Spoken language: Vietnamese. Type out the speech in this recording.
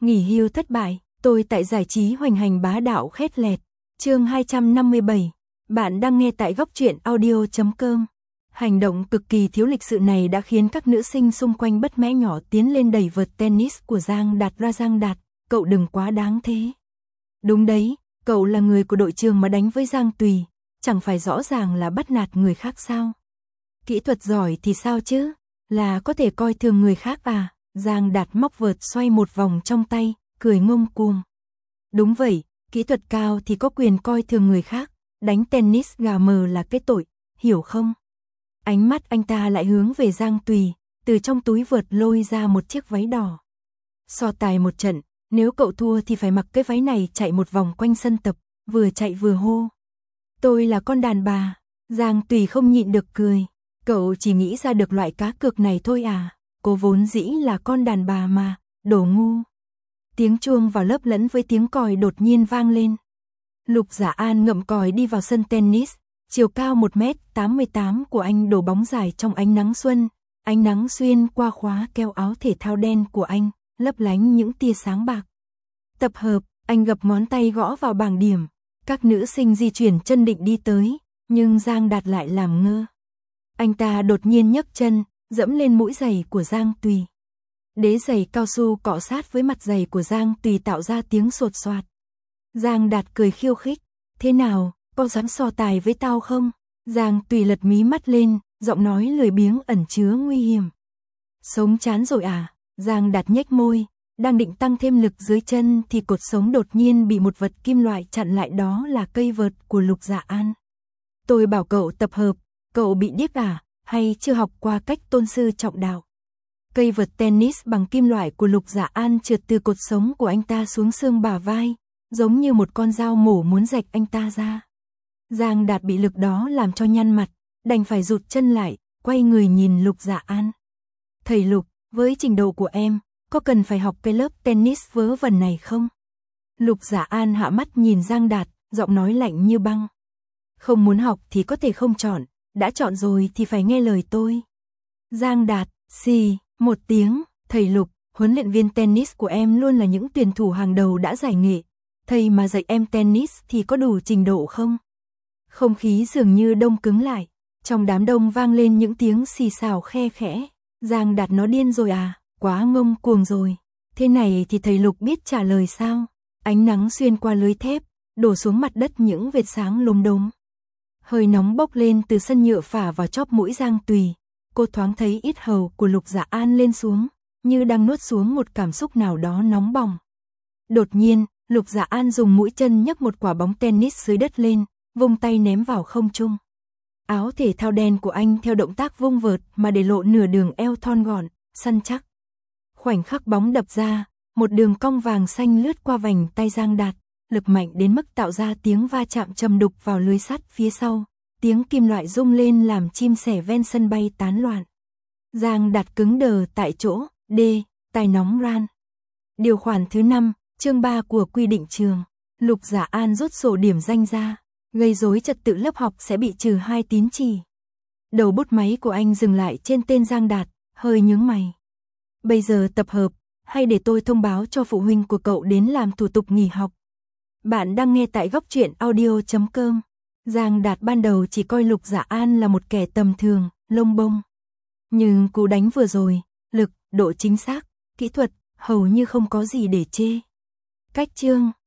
Nghỉ hưu thất bại, tôi tại giải trí hoành hành bá đạo khét lẹt. Chương 257. Bạn đang nghe tại góc truyện audio.com. Hành động cực kỳ thiếu lịch sự này đã khiến các nữ sinh xung quanh bất mẽ nhỏ tiến lên đẩy vợt tennis của Giang Đạt ra. Giang Đạt, cậu đừng quá đáng thế. Đúng đấy, cậu là người của đội trường mà đánh với Giang Tùy, chẳng phải rõ ràng là bắt nạt người khác sao? Kỹ thuật giỏi thì sao chứ? Là có thể coi thường người khác à? Giang Đạt móc vợt xoay một vòng trong tay, cười ngông cuồng. Đúng vậy, kỹ thuật cao thì có quyền coi thường người khác, đánh tennis gà mờ là cái tội, hiểu không? Ánh mắt anh ta lại hướng về Giang Tùy, từ trong túi vợt lôi ra một chiếc váy đỏ. So tài một trận, nếu cậu thua thì phải mặc cái váy này chạy một vòng quanh sân tập, vừa chạy vừa hô. Tôi là con đàn bà. Giang Tùy không nhịn được cười. Cậu chỉ nghĩ ra được loại cá cược này thôi à? Cô vốn dĩ là con đàn bà mà, đồ ngu. Tiếng chuông vào lớp lẫn với tiếng còi đột nhiên vang lên. Lục Giả An ngậm còi đi vào sân tennis, chiều cao 1m88 của anh đổ bóng dài trong ánh nắng xuân, ánh nắng xuyên qua khóa keo áo thể thao đen của anh, lấp lánh những tia sáng bạc. Tập hợp, anh gập ngón tay gõ vào bảng điểm, các nữ sinh di chuyển chân định đi tới, nhưng Giang Đạt lại làm ngơ. Anh ta đột nhiên nhấc chân, dẫm lên mũi giày của Giang Tùy. Đế giày cao su cọ sát với mặt giày của Giang Tùy tạo ra tiếng sột soạt. Giang Đạt cười khiêu khích, thế nào, có dám so tài với tao không? Giang Tùy lật mí mắt lên, giọng nói lười biếng ẩn chứa nguy hiểm. Sống chán rồi à? Giang Đạt nhếch môi, đang định tăng thêm lực dưới chân thì cột sống đột nhiên bị một vật kim loại chặn lại, đó là cây vợt của Lục Giả An. Tôi bảo cậu tập hợp, cậu bị điếc à, hay chưa học qua cách tôn sư trọng đạo? Cây vợt tennis bằng kim loại của Lục Giả An trượt từ cột sống của anh ta xuống xương bả vai, giống như một con dao mổ muốn rạch anh ta ra. Giang Đạt bị lực đó làm cho nhăn mặt, đành phải rụt chân lại, quay người nhìn Lục Giả An. Thầy Lục, với trình độ của em, có cần phải học cái lớp tennis vớ vẩn này không? Lục Giả An hạ mắt nhìn Giang Đạt, giọng nói lạnh như băng. Không muốn học thì có thể không chọn, đã chọn rồi thì phải nghe lời tôi. Giang Đạt, xì, một tiếng, thầy Lục, huấn luyện viên tennis của em luôn là những tuyển thủ hàng đầu đã giải nghệ. Thầy mà dạy em tennis thì có đủ trình độ không? Không khí dường như đông cứng lại, trong đám đông vang lên những tiếng xì xào khe khẽ. Giang Đạt nó điên rồi à, quá ngông cuồng rồi. Thế này thì thầy Lục biết trả lời sao? Ánh nắng xuyên qua lưới thép, đổ xuống mặt đất những vệt sáng lốm đốm. Hơi nóng bốc lên từ sân nhựa phả vào chóp mũi Giang Tùy. Cô thoáng thấy yết hầu của Lục Giả An lên xuống, như đang nuốt xuống một cảm xúc nào đó nóng bỏng. Đột nhiên, Lục Giả An dùng mũi chân nhấc một quả bóng tennis dưới đất lên, vung tay ném vào không trung. Áo thể thao đen của anh theo động tác vung vợt mà để lộ nửa đường eo thon gọn, săn chắc. Khoảnh khắc bóng đập ra, một đường cong vàng xanh lướt qua vành tay Giang Đạt, lực mạnh đến mức tạo ra tiếng va chạm trầm đục vào lưới sắt phía sau. Tiếng kim loại rung lên làm chim sẻ ven sân bay tán loạn. Giang Đạt cứng đờ tại chỗ, tai nóng ran. Điều khoản thứ 5, chương 3 của quy định trường. Lục Giả An rút sổ điểm danh ra, gây rối trật tự lớp học sẽ bị trừ 2 tín chỉ. Đầu bút máy của anh dừng lại trên tên Giang Đạt, hơi nhướng mày. Bây giờ tập hợp, hay để tôi thông báo cho phụ huynh của cậu đến làm thủ tục nghỉ học? Bạn đang nghe tại góc truyện audio.com. Giang Đạt ban đầu chỉ coi Lục Giả An là một kẻ tầm thường, lông bông. Nhưng cú đánh vừa rồi, lực, độ chính xác, kỹ thuật, hầu như không có gì để chê. Cách chương